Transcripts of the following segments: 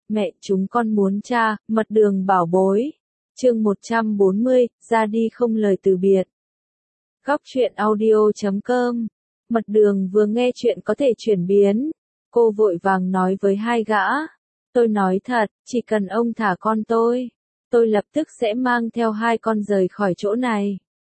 Mẹ chúng con muốn cha, mật đường bảo bối. Chương 140, ra đi không lời từ biệt. Góc truyện audio.com. Mật đường vừa nghe chuyện có thể chuyển biến. Cô vội vàng nói với hai gã. Tôi nói thật, chỉ cần ông thả con tôi lập tức sẽ mang theo hai con rời khỏi chỗ này.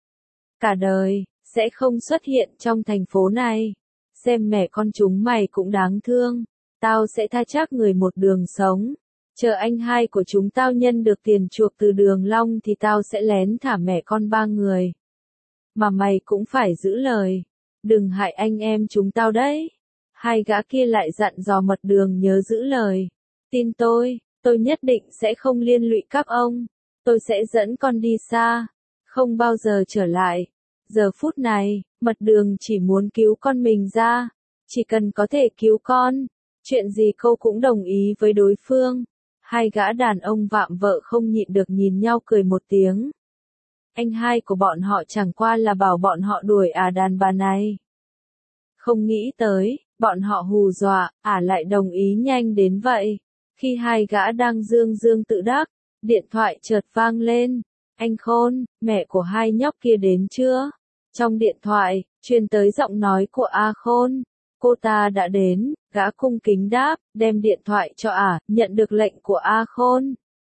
Cả đời, sẽ không xuất hiện trong thành phố này. Xem mẹ con chúng mày cũng đáng thương. Tao sẽ tha chắc người một đường sống. Chờ anh hai của chúng tao nhân được tiền chuộc từ Đường Long thì tao sẽ lén thả mẹ con ba người. Mà mày cũng phải giữ lời. Đừng hại anh em chúng tao đấy. Hai gã kia lại dặn dò Mật Đường nhớ giữ lời. Tin tôi nhất định sẽ không liên lụy các ông. Tôi sẽ dẫn con đi xa. Không bao giờ trở lại. Giờ phút này, Mật Đường chỉ muốn cứu con mình ra. Chỉ cần có thể cứu con. Chuyện gì cô cũng đồng ý với đối phương. Hai gã đàn ông vạm vợ không nhịn được nhìn nhau cười một tiếng. Anh hai của bọn họ chẳng qua là bảo bọn họ đuổi đàn bà này. Không nghĩ tới, bọn họ hù dọa, lại đồng ý nhanh đến vậy. Khi hai gã đang dương tự đắc, điện thoại chợt vang lên. Anh Khôn, mẹ của hai nhóc kia đến chưa? Trong điện thoại, truyền tới giọng nói của A Khôn. Cô ta đã đến, gã cung kính đáp, đem điện thoại cho nhận được lệnh của A Khôn.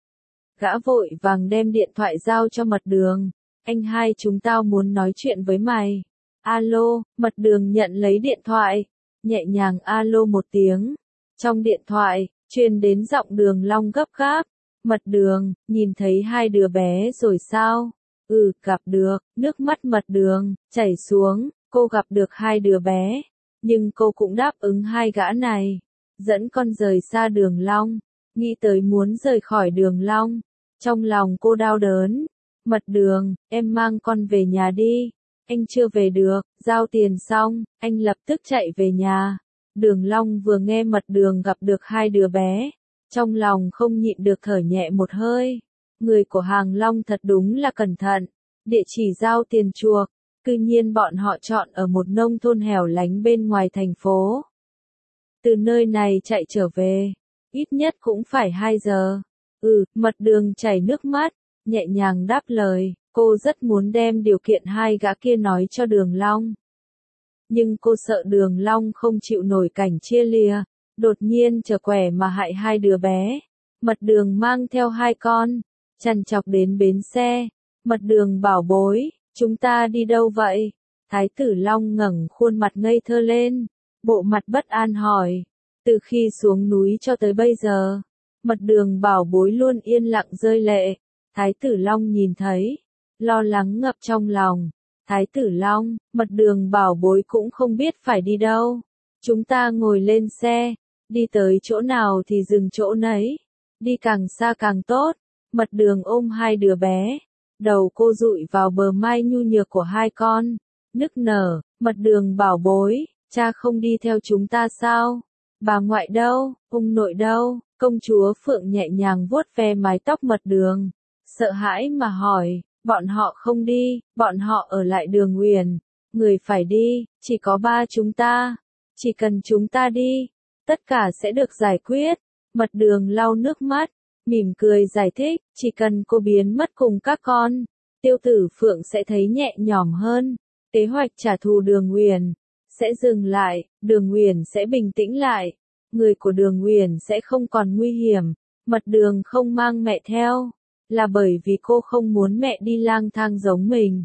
Gã vội vàng đem điện thoại giao cho Mật Đường. Anh hai chúng tao muốn nói chuyện với mày. Alo, Mật Đường nhận lấy điện thoại. Nhẹ nhàng alo một tiếng. Trong điện thoại, truyền đến giọng Đường Long gấp gáp. Mật Đường, nhìn thấy hai đứa bé rồi sao? Gặp được, nước mắt Mật Đường, chảy xuống, cô gặp được hai đứa bé. Nhưng cô cũng đáp ứng hai gã này. Dẫn con rời xa Đường Long. Nghĩ tới muốn rời khỏi Đường Long. Trong lòng cô đau đớn. Mật Đường, em mang con về nhà đi. Anh chưa về được, giao tiền xong, anh lập tức chạy về nhà. Đường Long vừa nghe Mật Đường gặp được hai đứa bé. Trong lòng không nhịn được thở nhẹ một hơi. Người của Hàng Long thật đúng là cẩn thận. Địa chỉ giao tiền chuộc. Cư nhiên bọn họ chọn ở một nông thôn hẻo lánh bên ngoài thành phố. Từ nơi này chạy trở về, ít nhất cũng phải 2 giờ. Mật Đường chảy nước mắt, nhẹ nhàng đáp lời, cô rất muốn đem điều kiện hai gã kia nói cho Đường Long. Nhưng cô sợ Đường Long không chịu nổi cảnh chia lìa, đột nhiên trở quẻ mà hại hai đứa bé. Mật Đường mang theo hai con, trằn trọc đến bến xe. Mật Đường bảo bối. Chúng ta đi đâu vậy? Thái tử Long ngẩng khuôn mặt ngây thơ lên, bộ mặt bất an hỏi. Từ khi xuống núi cho tới bây giờ, Mật Đường bảo bối luôn yên lặng rơi lệ. Thái tử Long nhìn thấy, lo lắng ngập trong lòng. Thái tử Long, Mật Đường bảo bối cũng không biết phải đi đâu. Chúng ta ngồi lên xe, đi tới chỗ nào thì dừng chỗ nấy. Đi càng xa càng tốt. Mật Đường ôm hai đứa bé. Đầu cô dụi vào bờ mai nhu nhược của hai con. Nức nở, Mật Đường bảo bối, cha không đi theo chúng ta sao? Bà ngoại đâu, ông nội đâu? Công chúa Phượng nhẹ nhàng vuốt ve mái tóc Mật Đường. Sợ hãi mà hỏi, bọn họ không đi, bọn họ ở lại Đường Uyển. Người phải đi, chỉ có ba chúng ta. Chỉ cần chúng ta đi, tất cả sẽ được giải quyết. Mật Đường lau nước mắt. Mỉm cười giải thích, chỉ cần cô biến mất cùng các con, Tiêu Tử Phượng sẽ thấy nhẹ nhõm hơn. Kế hoạch trả thù Đường Uyển sẽ dừng lại, Đường Uyển sẽ bình tĩnh lại. Người của Đường Uyển sẽ không còn nguy hiểm. Mật Đường không mang mẹ theo, là bởi vì cô không muốn mẹ đi lang thang giống mình.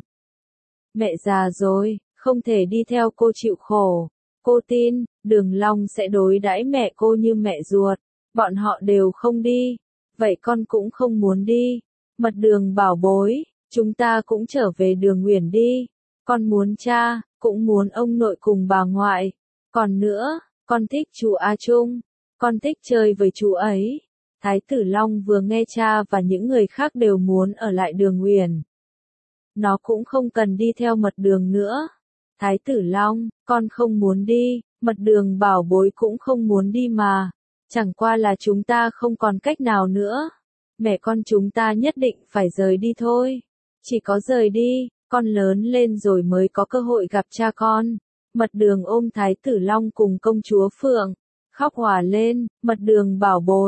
Mẹ già rồi, không thể đi theo cô chịu khổ. Cô tin, Đường Long sẽ đối đãi mẹ cô như mẹ ruột. Bọn họ đều không đi. Vậy con cũng không muốn đi. Mật Đường bảo bối, chúng ta cũng trở về Đường Uyển đi. Con muốn cha, cũng muốn ông nội cùng bà ngoại. Còn nữa, con thích chú A Trung. Con thích chơi với chú ấy. Thái tử Long vừa nghe cha và những người khác đều muốn ở lại Đường Uyển. Nó cũng không cần đi theo Mật Đường nữa. Thái tử Long, con không muốn đi. Mật Đường bảo bối cũng không muốn đi mà. Chẳng qua là chúng ta không còn cách nào nữa. Mẹ con chúng ta nhất định phải rời đi thôi. Chỉ có rời đi, con lớn lên rồi mới có cơ hội gặp cha con. Mật Đường ôm Thái tử Long cùng công chúa Phượng. Khóc òa lên, Mật Đường bảo bối,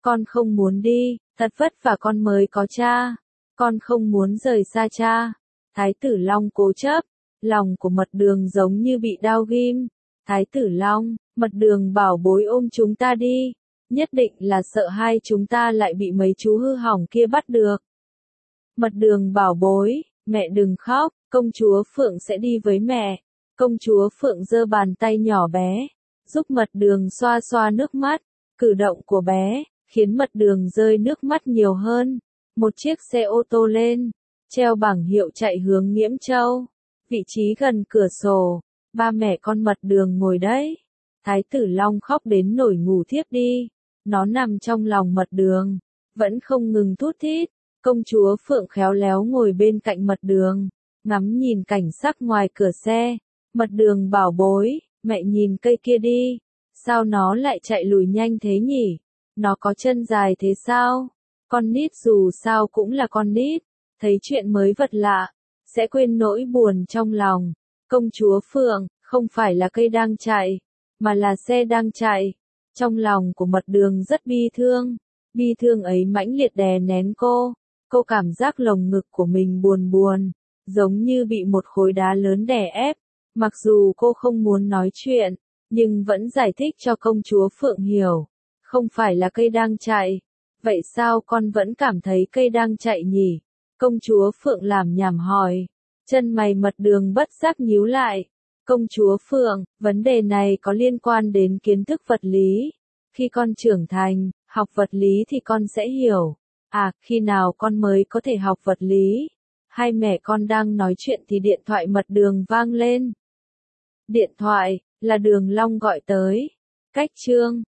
Con không muốn đi, thật vất vả con mới có cha. Con không muốn rời xa cha. Thái tử Long cố chấp, lòng của Mật Đường giống như bị đao ghim. Thái tử Long, Mật Đường bảo bối ôm chúng ta đi. Nhất định là sợ hai chúng ta lại bị mấy chú hư hỏng kia bắt được. Mật Đường bảo bối, mẹ đừng khóc, công chúa Phượng sẽ đi với mẹ. Công chúa Phượng giơ bàn tay nhỏ bé, giúp Mật Đường xoa xoa nước mắt. Cử động của bé, khiến Mật Đường rơi nước mắt nhiều hơn. Một chiếc xe ô tô lên, treo bảng hiệu chạy hướng Nghiễm Châu. Vị trí gần cửa sổ, ba mẹ con Mật Đường ngồi đấy. Thái tử Long khóc đến nổi ngủ thiếp đi. Nó nằm trong lòng Mật Đường, vẫn không ngừng thút thít. Công chúa Phượng khéo léo ngồi bên cạnh Mật Đường, ngắm nhìn cảnh sắc ngoài cửa xe. Mật Đường bảo bối, mẹ nhìn cây kia đi. Sao nó lại chạy lùi nhanh thế nhỉ? Nó có chân dài thế sao? Con nít dù sao cũng là con nít, thấy chuyện mới vật lạ, sẽ quên nỗi buồn trong lòng. Công chúa Phượng, không phải là cây đang chạy, mà là xe đang chạy. Trong lòng của Mật Đường rất bi thương ấy mãnh liệt đè nén cô. Cô cảm giác lồng ngực của mình buồn buồn, giống như bị một khối đá lớn đè ép. Mặc dù cô không muốn nói chuyện, nhưng vẫn giải thích cho công chúa Phượng hiểu. Không phải là cây đang chạy. Vậy sao con vẫn cảm thấy cây đang chạy nhỉ? Công chúa Phượng làm nhảm hỏi. Chân mày Mật Đường bất giác nhíu lại. Công chúa Phượng, vấn đề này có liên quan đến kiến thức vật lý. Khi con trưởng thành, học vật lý thì con sẽ hiểu. À, khi nào con mới có thể học vật lý? Hai mẹ con đang nói chuyện thì điện thoại Mật Đường vang lên. Điện thoại, là Đường Long gọi tới. Cách chương